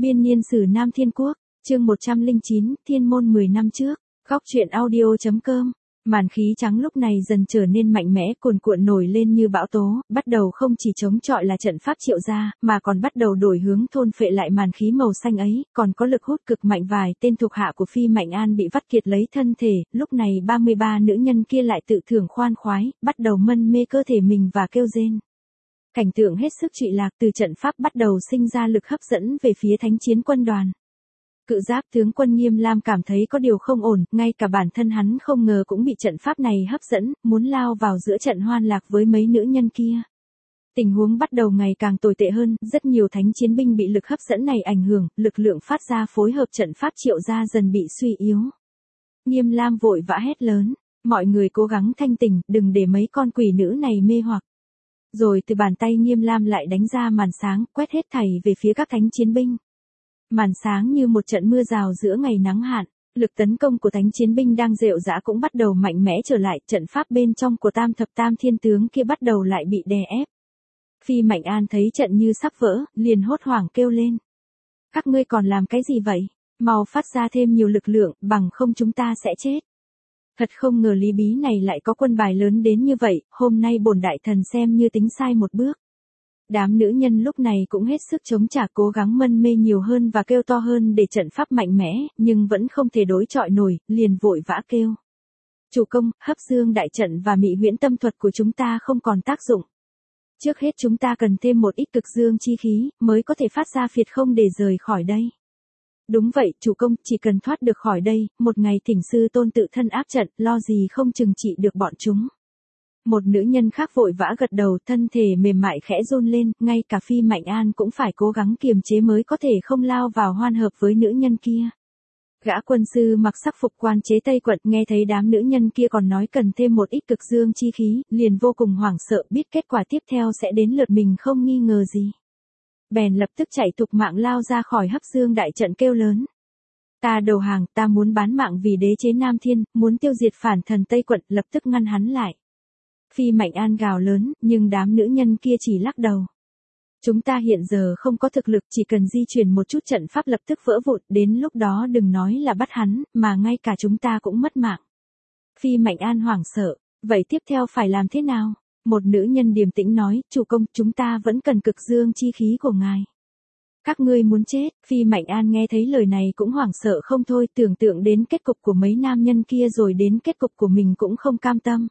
Biên niên sử Nam Thiên Quốc, chương 109, Thiên môn 10 năm trước, góc truyện audio.com. Màn khí trắng lúc này dần trở nên mạnh mẽ, cuồn cuộn nổi lên như bão tố, bắt đầu không chỉ chống chọi là trận pháp Triệu gia, mà còn bắt đầu đổi hướng thôn phệ lại màn khí màu xanh ấy, còn có lực hút cực mạnh. Vài tên thuộc hạ của Phi Mạnh An bị vắt kiệt lấy thân thể, lúc này 33 nữ nhân kia lại tự thưởng khoan khoái, bắt đầu mân mê cơ thể mình và kêu rên. Cảnh tượng hết sức trụy lạc, từ trận pháp bắt đầu sinh ra lực hấp dẫn về phía Thánh Chiến Quân đoàn. Cự Giáp tướng quân Nghiêm Lam cảm thấy có điều không ổn, ngay cả bản thân hắn không ngờ cũng bị trận pháp này hấp dẫn, muốn lao vào giữa trận hoan lạc với mấy nữ nhân kia. Tình huống bắt đầu ngày càng tồi tệ hơn, rất nhiều thánh chiến binh bị lực hấp dẫn này ảnh hưởng, lực lượng phát ra phối hợp trận pháp Triệu gia dần bị suy yếu. Nghiêm Lam vội vã hét lớn, mọi người cố gắng thanh tỉnh, đừng để mấy con quỷ nữ này mê hoặc. Rồi từ bàn tay Nghiêm Lam lại đánh ra màn sáng, quét hết thảy về phía các thánh chiến binh. Màn sáng như một trận mưa rào giữa ngày nắng hạn, lực tấn công của thánh chiến binh đang rệu rã cũng bắt đầu mạnh mẽ trở lại, trận pháp bên trong của tam thập tam thiên tướng kia bắt đầu lại bị đè ép. Phi Mạnh An thấy trận như sắp vỡ, liền hốt hoảng kêu lên. Các ngươi còn làm cái gì vậy? Mau phát ra thêm nhiều lực lượng, bằng không chúng ta sẽ chết. Thật không ngờ Lý Bí này lại có quân bài lớn đến như vậy, hôm nay bổn đại thần xem như tính sai một bước. Đám nữ nhân lúc này cũng hết sức chống trả, cố gắng mân mê nhiều hơn và kêu to hơn để trận pháp mạnh mẽ, nhưng vẫn không thể đối chọi nổi, liền vội vã kêu. Chủ công, hấp dương đại trận và mị huyễn tâm thuật của chúng ta không còn tác dụng. Trước hết chúng ta cần thêm một ít cực dương chi khí, mới có thể phát ra phiệt không để rời khỏi đây. Đúng vậy, chủ công, chỉ cần thoát được khỏi đây, một ngày Thỉnh sư tôn tự thân áp trận, lo gì không trừng trị được bọn chúng. Một nữ nhân khác vội vã gật đầu, thân thể mềm mại khẽ run lên, ngay cả Phi Mạnh An cũng phải cố gắng kiềm chế mới có thể không lao vào hoan hợp với nữ nhân kia. Gã quân sư mặc sắc phục quan chế Tây Quận nghe thấy đám nữ nhân kia còn nói cần thêm một ít cực dương chi khí, liền vô cùng hoảng sợ, biết kết quả tiếp theo sẽ đến lượt mình không nghi ngờ gì. Bèn lập tức chạy thục mạng lao ra khỏi hấp dương đại trận kêu lớn. Ta đầu hàng, ta muốn bán mạng vì đế chế Nam Thiên, muốn tiêu diệt phản thần Tây Quận, lập tức ngăn hắn lại. Phi Mạnh An gào lớn, nhưng đám nữ nhân kia chỉ lắc đầu. Chúng ta hiện giờ không có thực lực, chỉ cần di chuyển một chút trận pháp lập tức vỡ vụn, đến lúc đó đừng nói là bắt hắn, mà ngay cả chúng ta cũng mất mạng. Phi Mạnh An hoảng sợ, vậy tiếp theo phải làm thế nào? Một nữ nhân điềm tĩnh nói, chủ công, chúng ta vẫn cần cực dương chi khí của ngài. Các ngươi muốn chết, Phi Mạnh An nghe thấy lời này cũng hoảng sợ không thôi, tưởng tượng đến kết cục của mấy nam nhân kia rồi đến kết cục của mình cũng không cam tâm.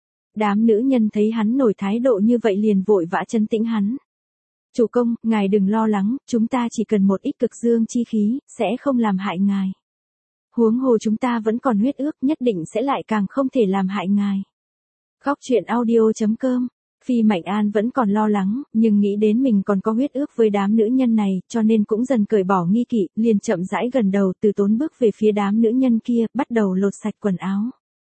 Đám nữ nhân thấy hắn nổi thái độ như vậy liền vội vã trấn tĩnh hắn. Chủ công, ngài đừng lo lắng, chúng ta chỉ cần một ít cực dương chi khí, sẽ không làm hại ngài. Huống hồ chúng ta vẫn còn huyết ước, nhất định sẽ lại càng không thể làm hại ngài. Góc truyện audio.com. Phi Mạnh An vẫn còn lo lắng, nhưng nghĩ đến mình còn có huyết ước với đám nữ nhân này, cho nên cũng dần cởi bỏ nghi kỵ, liền chậm rãi gần đầu từ tốn bước về phía đám nữ nhân kia, bắt đầu lột sạch quần áo.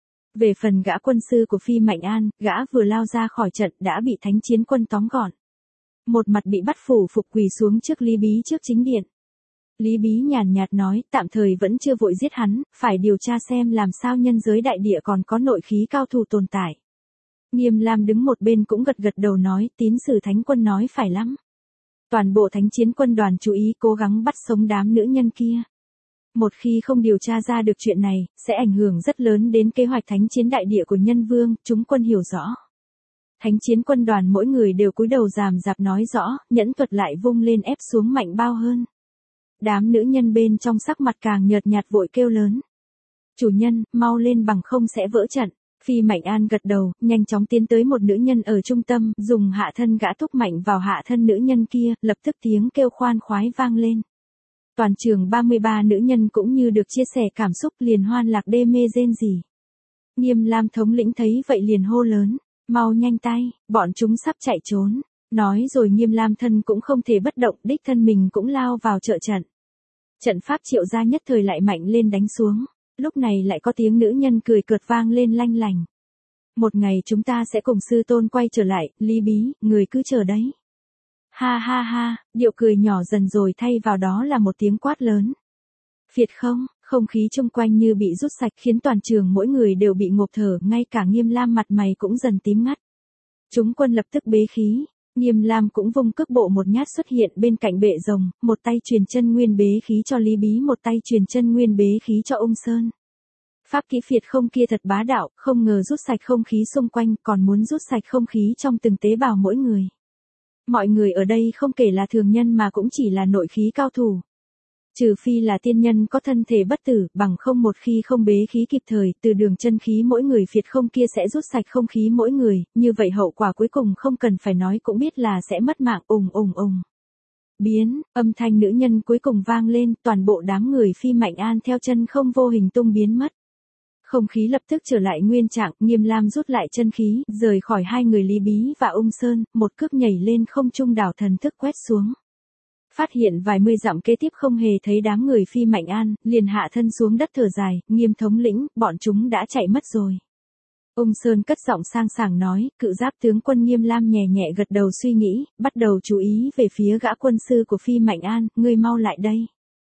Về phần gã quân sư của Phi Mạnh An, gã vừa lao ra khỏi trận đã bị thánh chiến quân tóm gọn. Một mặt bị bắt phủ phục quỳ xuống trước Lý Bí trước chính điện. Lý Bí nhàn nhạt nói, tạm thời vẫn chưa vội giết hắn, phải điều tra xem làm sao nhân giới đại địa còn có nội khí cao thủ tồn tại. Nghiêm Lam đứng một bên cũng gật gật đầu nói, tín sử thánh quân nói phải lắm. Toàn bộ thánh chiến quân đoàn chú ý cố gắng bắt sống đám nữ nhân kia. Một khi không điều tra ra được chuyện này, sẽ ảnh hưởng rất lớn đến kế hoạch thánh chiến đại địa của nhân vương, chúng quân hiểu rõ. Thánh chiến quân đoàn mỗi người đều cúi đầu ràm rạp nói rõ, nhẫn thuật lại vung lên ép xuống mạnh bao hơn. Đám nữ nhân bên trong sắc mặt càng nhợt nhạt vội kêu lớn. Chủ nhân, mau lên bằng không sẽ vỡ trận. Phi Mạnh An gật đầu, nhanh chóng tiến tới một nữ nhân ở trung tâm, dùng hạ thân gã thúc mạnh vào hạ thân nữ nhân kia, lập tức tiếng kêu khoan khoái vang lên. Toàn trường 33 nữ nhân cũng như được chia sẻ cảm xúc liền hoan lạc đê mê rên rỉ. Nghiêm Lam thống lĩnh thấy vậy liền hô lớn, mau nhanh tay, bọn chúng sắp chạy trốn. Nói rồi Nghiêm Lam thân cũng không thể bất động, đích thân mình cũng lao vào trợ trận. Trận pháp Triệu gia nhất thời lại mạnh lên đánh xuống, lúc này lại có tiếng nữ nhân cười cợt vang lên lanh lành. Một ngày chúng ta sẽ cùng sư tôn quay trở lại, Lý Bí, người cứ chờ đấy. Ha ha ha, điệu cười nhỏ dần rồi thay vào đó là một tiếng quát lớn. Phiệt không, không khí chung quanh như bị rút sạch khiến toàn trường mỗi người đều bị ngộp thở, ngay cả Nghiêm Lam mặt mày cũng dần tím ngắt. Chúng quân lập tức bế khí, Nghiêm Lam cũng vung cước bộ một nhát xuất hiện bên cạnh bệ rồng, một tay truyền chân nguyên bế khí cho Lý Bí, một tay truyền chân nguyên bế khí cho Ung Sơn. Pháp kỹ phiệt không kia thật bá đạo, không ngờ rút sạch không khí xung quanh, còn muốn rút sạch không khí trong từng tế bào mỗi người. Mọi người ở đây không kể là thường nhân mà cũng chỉ là nội khí cao thủ. Trừ phi là tiên nhân có thân thể bất tử, bằng không một khi không bế khí kịp thời, từ đường chân khí mỗi người phiệt không kia sẽ rút sạch không khí mỗi người, như vậy hậu quả cuối cùng không cần phải nói cũng biết là sẽ mất mạng. Biến, âm thanh nữ nhân cuối cùng vang lên, toàn bộ đám người Phi Mạnh An theo chân không vô hình tung biến mất. Không khí lập tức trở lại nguyên trạng, Nghiêm Lam rút lại chân khí, rời khỏi hai người Lý Bí và Ung Sơn, một cước nhảy lên không trung đảo thần thức quét xuống. Phát hiện vài mươi dặm kế tiếp không hề thấy đám người Phi Mạnh An, liền hạ thân xuống đất thở dài, Nghiêm thống lĩnh, bọn chúng đã chạy mất rồi. Ung Sơn cất giọng sang sảng nói, cự giáp tướng quân Nghiêm Lam nhẹ nhẹ gật đầu suy nghĩ, bắt đầu chú ý về phía gã quân sư của Phi Mạnh An, ngươi mau lại đây.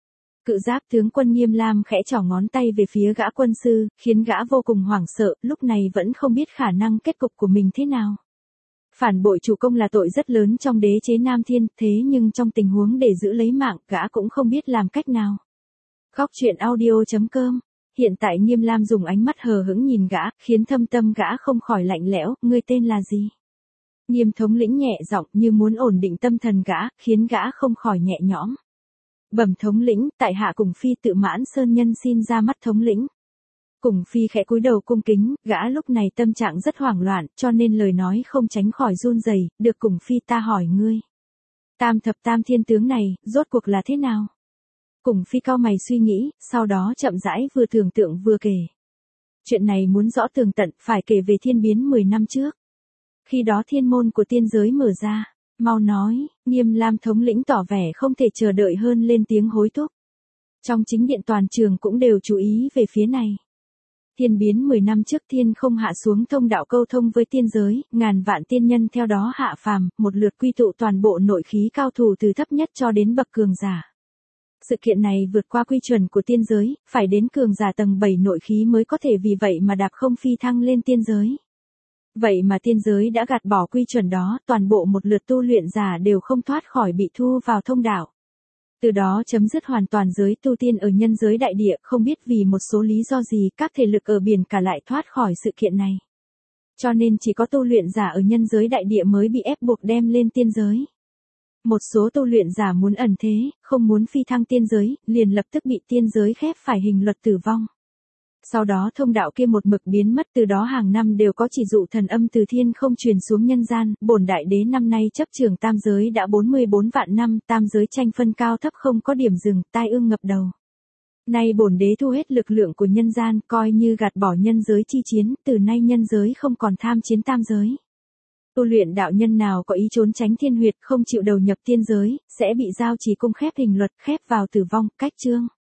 Cự giáp tướng quân Nghiêm Lam khẽ trỏ ngón tay về phía gã quân sư, khiến gã vô cùng hoảng sợ, lúc này vẫn không biết khả năng kết cục của mình thế nào. Phản bội chủ công là tội rất lớn trong đế chế Nam Thiên, thế nhưng trong tình huống để giữ lấy mạng, gã cũng không biết làm cách nào. Góc truyện audio.com. Hiện tại Nghiêm Lam dùng ánh mắt hờ hững nhìn gã, khiến thâm tâm gã không khỏi lạnh lẽo, ngươi tên là gì? Nghiêm thống lĩnh nhẹ giọng như muốn ổn định tâm thần gã, khiến gã không khỏi nhẹ nhõm. Bẩm thống lĩnh, tại hạ Cùng Phi tự Mãn Sơn nhân xin ra mắt thống lĩnh. Cùng Phi khẽ cúi đầu cung kính, gã lúc này tâm trạng rất hoảng loạn, cho nên lời nói không tránh khỏi run rẩy. Được Cùng Phi ta hỏi ngươi. Tam thập tam thiên tướng này, rốt cuộc là thế nào? Cùng Phi cau mày suy nghĩ, sau đó chậm rãi vừa tưởng tượng vừa kể. Chuyện này muốn rõ tường tận, phải kể về thiên biến 10 năm trước. Khi đó thiên môn của tiên giới mở ra. Mau nói, Nghiêm Lam thống lĩnh tỏ vẻ không thể chờ đợi hơn lên tiếng hối thúc. Trong chính điện toàn trường cũng đều chú ý về phía này. Thiên biến 10 năm trước thiên không hạ xuống thông đạo câu thông với tiên giới, ngàn vạn tiên nhân theo đó hạ phàm, một lượt quy tụ toàn bộ nội khí cao thủ từ thấp nhất cho đến bậc cường giả. Sự kiện này vượt qua quy chuẩn của tiên giới, phải đến cường giả tầng 7 nội khí mới có thể vì vậy mà đạp không phi thăng lên tiên giới. Vậy mà tiên giới đã gạt bỏ quy chuẩn đó, toàn bộ một lượt tu luyện giả đều không thoát khỏi bị thu vào thông đạo. Từ đó chấm dứt hoàn toàn giới tu tiên ở nhân giới đại địa, không biết vì một số lý do gì các thể lực ở biển cả lại thoát khỏi sự kiện này. Cho nên chỉ có tu luyện giả ở nhân giới đại địa mới bị ép buộc đem lên tiên giới. Một số tu luyện giả muốn ẩn thế, không muốn phi thăng tiên giới, liền lập tức bị tiên giới khép phải hình luật tử vong. Sau đó thông đạo kia một mực biến mất, từ đó hàng năm đều có chỉ dụ thần âm từ thiên không truyền xuống nhân gian, bổn đại đế năm nay chấp trường tam giới đã 44 vạn năm, tam giới tranh phân cao thấp không có điểm dừng, tai ương ngập đầu. Nay bổn đế thu hết lực lượng của nhân gian, coi như gạt bỏ nhân giới chi chiến, từ nay nhân giới không còn tham chiến tam giới. Tu luyện đạo nhân nào có ý trốn tránh thiên huyệt không chịu đầu nhập tiên giới, sẽ bị giao trì cung khép hình luật, khép vào tử vong, cách chương.